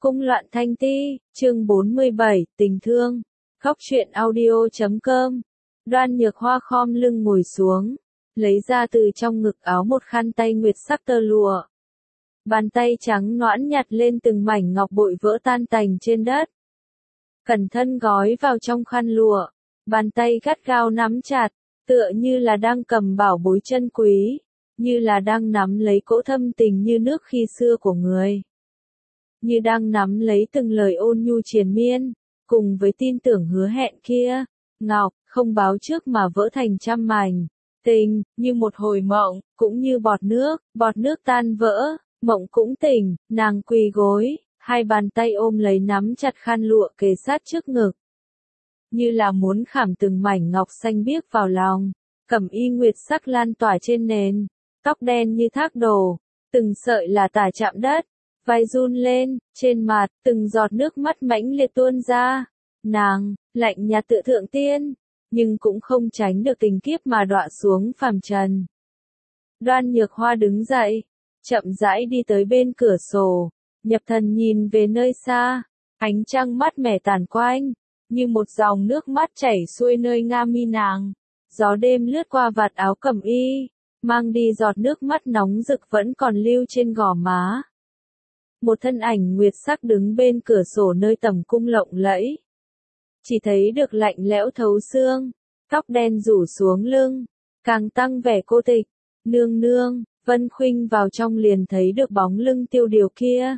Cung loạn thanh ti, chương 47, tình thương. Khóc chuyện audio.com. Đoan Nhược Hoa khom lưng ngồi xuống, lấy ra từ trong ngực áo một khăn tay nguyệt sắc tơ lụa. Bàn tay trắng nõn nhặt lên từng mảnh ngọc bội vỡ tan tành trên đất. Cẩn thận gói vào trong khăn lụa, bàn tay gắt gao nắm chặt, tựa như là đang cầm bảo bối chân quý, như là đang nắm lấy cỗ thâm tình như nước khi xưa của người. Như đang nắm lấy từng lời ôn nhu triền miên, cùng với tin tưởng hứa hẹn kia. Ngọc, không báo trước mà vỡ thành trăm mảnh. Tình, như một hồi mộng, cũng như bọt nước tan vỡ, mộng cũng tỉnh, nàng quỳ gối, hai bàn tay ôm lấy nắm chặt khăn lụa kề sát trước ngực. Như là muốn khảm từng mảnh ngọc xanh biếc vào lòng, cẩm y nguyệt sắc lan tỏa trên nền, tóc đen như thác đổ, từng sợi là tả chạm đất. Vai run lên, trên mặt, từng giọt nước mắt mãnh liệt tuôn ra. Nàng, lạnh nhạt tựa thượng tiên, nhưng cũng không tránh được tình kiếp mà đọa xuống phàm trần. Đoan Nhược Hoa đứng dậy, chậm rãi đi tới bên cửa sổ, nhập thần nhìn về nơi xa, ánh trăng mát mẻ tàn quanh, như một dòng nước mắt chảy xuôi nơi nga mi nàng. Gió đêm lướt qua vạt áo cẩm y, mang đi giọt nước mắt nóng rực vẫn còn lưu trên gò má. Một thân ảnh nguyệt sắc đứng bên cửa sổ nơi tầm cung lộng lẫy. Chỉ thấy được lạnh lẽo thấu xương, tóc đen rủ xuống lưng, càng tăng vẻ cô tịch. Nương nương, Vân Khuynh vào trong liền thấy được bóng lưng Tiêu Điều kia.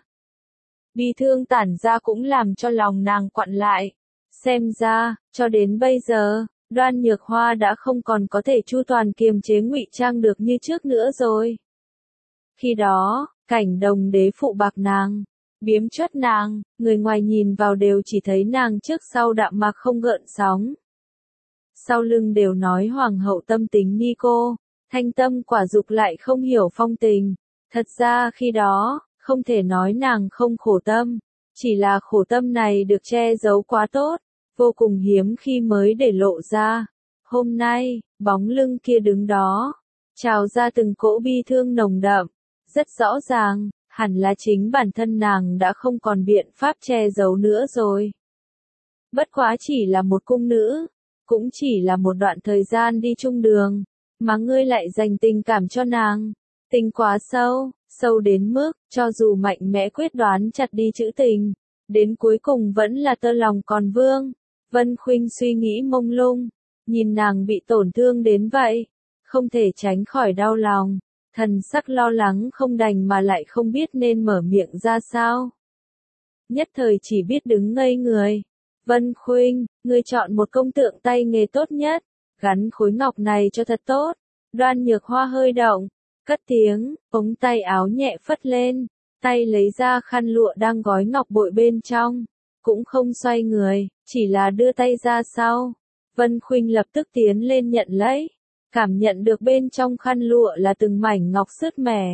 Bi thương tản ra cũng làm cho lòng nàng quặn lại. Xem ra, cho đến bây giờ, Đoan Nhược Hoa đã không còn có thể chu toàn kiềm chế ngụy trang được như trước nữa rồi. Khi đó, Cảnh Đồng đế phụ bạc nàng, biếm chuất nàng, người ngoài nhìn vào đều chỉ thấy nàng trước sau đạm mạc không gợn sóng. Sau lưng đều nói hoàng hậu tâm tính ni cô, thanh tâm quả dục lại không hiểu phong tình. Thật ra khi đó, không thể nói nàng không khổ tâm, chỉ là khổ tâm này được che giấu quá tốt, vô cùng hiếm khi mới để lộ ra. Hôm nay, bóng lưng kia đứng đó, trào ra từng cỗ bi thương nồng đậm. Rất rõ ràng, hẳn là chính bản thân nàng đã không còn biện pháp che giấu nữa rồi. Bất quá chỉ là một cung nữ, cũng chỉ là một đoạn thời gian đi chung đường, mà ngươi lại dành tình cảm cho nàng. Tình quá sâu, sâu đến mức, cho dù mạnh mẽ quyết đoán chặt đi chữ tình, đến cuối cùng vẫn là tơ lòng còn vương. Vân Khuynh suy nghĩ mông lung, nhìn nàng bị tổn thương đến vậy, không thể tránh khỏi đau lòng. Thần sắc lo lắng không đành mà lại không biết nên mở miệng ra sao. Nhất thời chỉ biết đứng ngây người. Vân Khuynh, ngươi chọn một công tượng tay nghề tốt nhất, gắn khối ngọc này cho thật tốt. Đoan Nhược Hoa hơi động, cất tiếng, ống tay áo nhẹ phất lên, tay lấy ra khăn lụa đang gói ngọc bội bên trong, cũng không xoay người, chỉ là đưa tay ra sau. Vân Khuynh lập tức tiến lên nhận lấy. Cảm nhận được bên trong khăn lụa là từng mảnh ngọc sứt mẻ.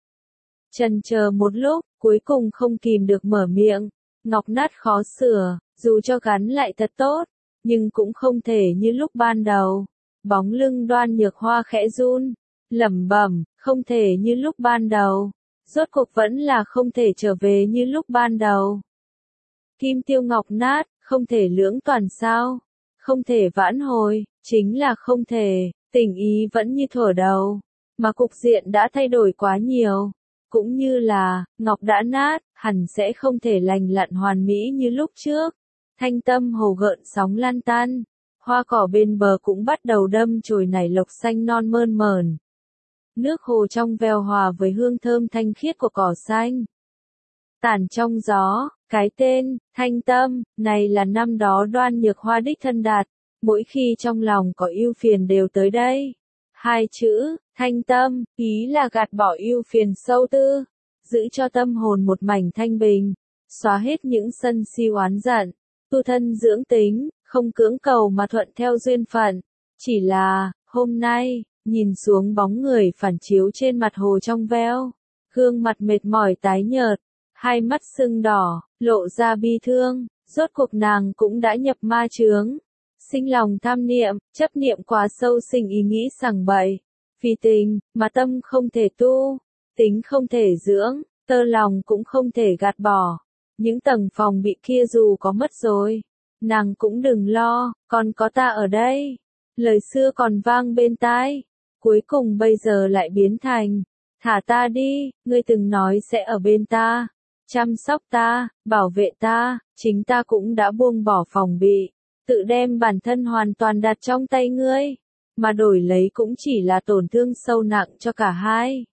Chần chờ một lúc, cuối cùng không kìm được mở miệng. Ngọc nát khó sửa, dù cho gắn lại thật tốt, nhưng cũng không thể như lúc ban đầu. Bóng lưng Đoan Nhược Hoa khẽ run, lẩm bẩm, không thể như lúc ban đầu. Rốt cuộc vẫn là không thể trở về như lúc ban đầu. Kim tiêu ngọc nát, không thể lưỡng toàn sao? Không thể vãn hồi, chính là không thể. Tình ý vẫn như thuở đầu, mà cục diện đã thay đổi quá nhiều. Cũng như là, ngọc đã nát, hẳn sẽ không thể lành lặn hoàn mỹ như lúc trước. Thanh tâm hồ gợn sóng lan tan, hoa cỏ bên bờ cũng bắt đầu đâm chồi nảy lộc xanh non mơn mởn. Nước hồ trong veo hòa với hương thơm thanh khiết của cỏ xanh. Tản trong gió, cái tên, thanh tâm, này là năm đó Đoan Nhược Hoa đích thân đạt. Mỗi khi trong lòng có ưu phiền đều tới đây. Hai chữ, thanh tâm, ý là gạt bỏ ưu phiền sâu tư, giữ cho tâm hồn một mảnh thanh bình, xóa hết những sân si oán giận, tu thân dưỡng tính, không cưỡng cầu mà thuận theo duyên phận. Chỉ là, hôm nay, nhìn xuống bóng người phản chiếu trên mặt hồ trong veo, gương mặt mệt mỏi tái nhợt, hai mắt sưng đỏ, lộ ra bi thương, rốt cuộc nàng cũng đã nhập ma chướng. Sinh lòng tham niệm, chấp niệm quá sâu sinh ý nghĩ sằng bậy. Vì tình, mà tâm không thể tu, tính không thể dưỡng, tơ lòng cũng không thể gạt bỏ. Những tầng phòng bị kia dù có mất rồi, nàng cũng đừng lo, còn có ta ở đây. Lời xưa còn vang bên tai, cuối cùng bây giờ lại biến thành, thả ta đi, ngươi từng nói sẽ ở bên ta, chăm sóc ta, bảo vệ ta, chính ta cũng đã buông bỏ phòng bị, tự đem bản thân hoàn toàn đặt trong tay ngươi, mà đổi lấy cũng chỉ là tổn thương sâu nặng cho cả hai.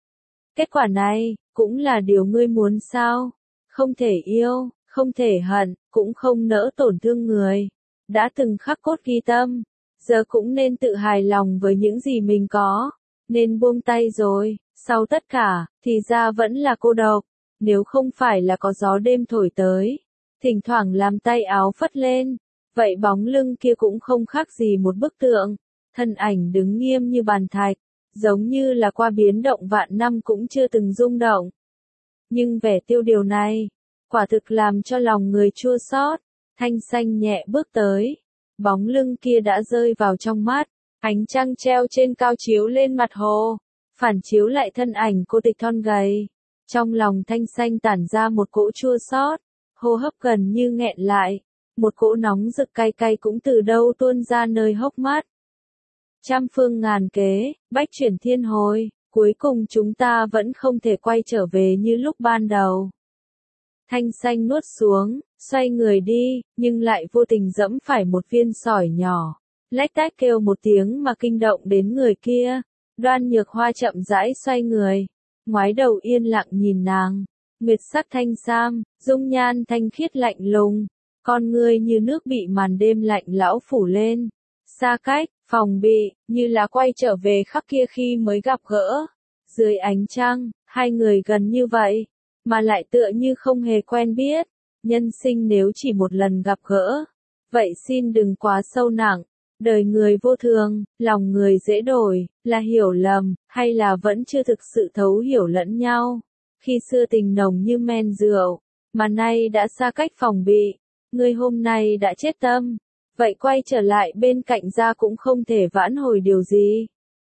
Kết quả này, cũng là điều ngươi muốn sao? Không thể yêu, không thể hận, cũng không nỡ tổn thương người. Đã từng khắc cốt ghi tâm, giờ cũng nên tự hài lòng với những gì mình có, nên buông tay rồi, sau tất cả, thì ra vẫn là cô độc, nếu không phải là có gió đêm thổi tới, thỉnh thoảng làm tay áo phất lên, vậy bóng lưng kia cũng không khác gì một bức tượng, thân ảnh đứng nghiêm như bàn thạch, giống như là qua biến động vạn năm cũng chưa từng rung động. Nhưng vẻ tiêu điều này, quả thực làm cho lòng người chua xót. Thanh Xanh nhẹ bước tới, bóng lưng kia đã rơi vào trong mắt, ánh trăng treo trên cao chiếu lên mặt hồ, phản chiếu lại thân ảnh cô tịch thon gầy. Trong lòng Thanh Xanh tản ra một cỗ chua xót, hô hấp gần như nghẹn lại, một cỗ nóng rực cay cay cũng từ đâu tuôn ra nơi hốc mắt. Trăm phương ngàn kế, bách chuyển thiên hồi, cuối cùng chúng ta vẫn không thể quay trở về như lúc ban đầu. Thanh Xanh nuốt xuống, xoay người đi, nhưng lại vô tình dẫm phải một viên sỏi nhỏ. Lách tách kêu một tiếng mà kinh động đến người kia. Đoan Nhược Hoa chậm rãi xoay người, ngoái đầu yên lặng nhìn nàng. Nguyệt sắc thanh sam, dung nhan thanh khiết lạnh lùng, con ngươi như nước bị màn đêm lạnh lẽo phủ lên. Xa cách, phòng bị, như là quay trở về khắc kia khi mới gặp gỡ. Dưới ánh trăng, hai người gần như vậy, mà lại tựa như không hề quen biết. Nhân sinh nếu chỉ một lần gặp gỡ, vậy xin đừng quá sâu nặng. Đời người vô thường, lòng người dễ đổi, là hiểu lầm, hay là vẫn chưa thực sự thấu hiểu lẫn nhau. Khi xưa tình nồng như men rượu, mà nay đã xa cách phòng bị, người hôm nay đã chết tâm. Vậy quay trở lại bên cạnh ra cũng không thể vãn hồi điều gì.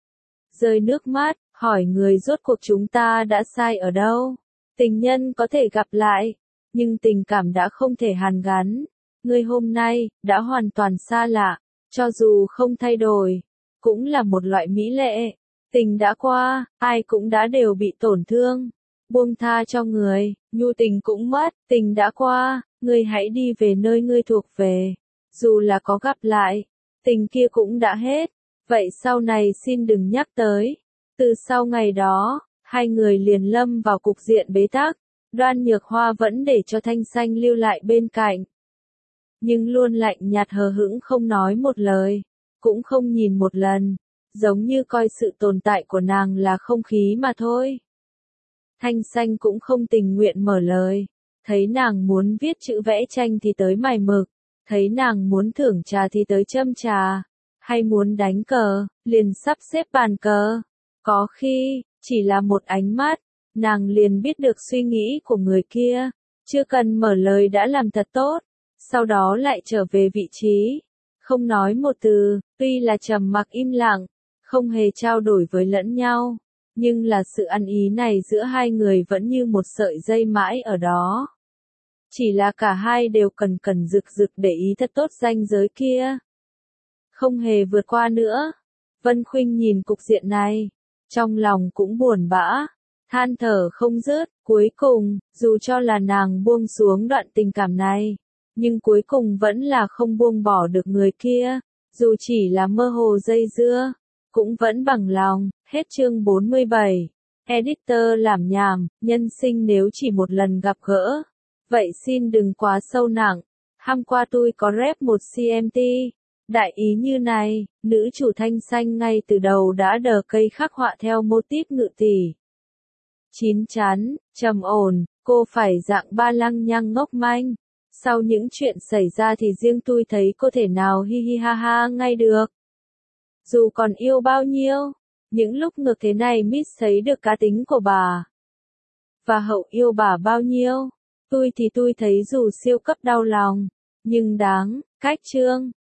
Rơi nước mắt, hỏi người rốt cuộc chúng ta đã sai ở đâu. Tình nhân có thể gặp lại, nhưng tình cảm đã không thể hàn gắn. Người hôm nay, đã hoàn toàn xa lạ, cho dù không thay đổi, cũng là một loại mỹ lệ. Tình đã qua, ai cũng đã đều bị tổn thương. Buông tha cho người, nhu tình cũng mất, tình đã qua, người hãy đi về nơi ngươi thuộc về. Dù là có gặp lại, tình kia cũng đã hết, vậy sau này xin đừng nhắc tới. Từ sau ngày đó, hai người liền lâm vào cục diện bế tắc, Đoan Nhược Hoa vẫn để cho Thanh Xanh lưu lại bên cạnh. Nhưng luôn lạnh nhạt hờ hững không nói một lời, cũng không nhìn một lần, giống như coi sự tồn tại của nàng là không khí mà thôi. Thanh Xanh cũng không tình nguyện mở lời, thấy nàng muốn viết chữ vẽ tranh thì tới mài mực. Thấy nàng muốn thưởng trà thì tới châm trà, hay muốn đánh cờ, liền sắp xếp bàn cờ. Có khi, chỉ là một ánh mắt, nàng liền biết được suy nghĩ của người kia, chưa cần mở lời đã làm thật tốt, sau đó lại trở về vị trí, không nói một từ, tuy là trầm mặc im lặng, không hề trao đổi với lẫn nhau, nhưng là sự ăn ý này giữa hai người vẫn như một sợi dây mãi ở đó. Chỉ là cả hai đều cần rực rực để ý thật tốt ranh giới kia. Không hề vượt qua nữa. Vân Khuynh nhìn cục diện này, trong lòng cũng buồn bã, than thở không dứt, cuối cùng, dù cho là nàng buông xuống đoạn tình cảm này, nhưng cuối cùng vẫn là không buông bỏ được người kia, dù chỉ là mơ hồ dây dưa, cũng vẫn bằng lòng. Hết chương 47. Editor làm nhảm, nhân sinh nếu chỉ một lần gặp gỡ. Vậy xin đừng quá sâu nặng. Hôm qua tôi có rep một CMT. Đại ý như này, nữ chủ Thanh Xanh ngay từ đầu đã đờ cây khắc họa theo mô típ ngự tỷ. Chín chắn, trầm ổn, cô phải dạng ba lăng nhăng ngốc manh. Sau những chuyện xảy ra thì riêng tôi thấy có thể nào hi hi ha ha ngay được. Dù còn yêu bao nhiêu, những lúc ngược thế này Miss thấy được cá tính của bà. Và Hậu yêu bà bao nhiêu. Tôi thì tôi thấy dù siêu cấp đau lòng, nhưng đáng, cách chương.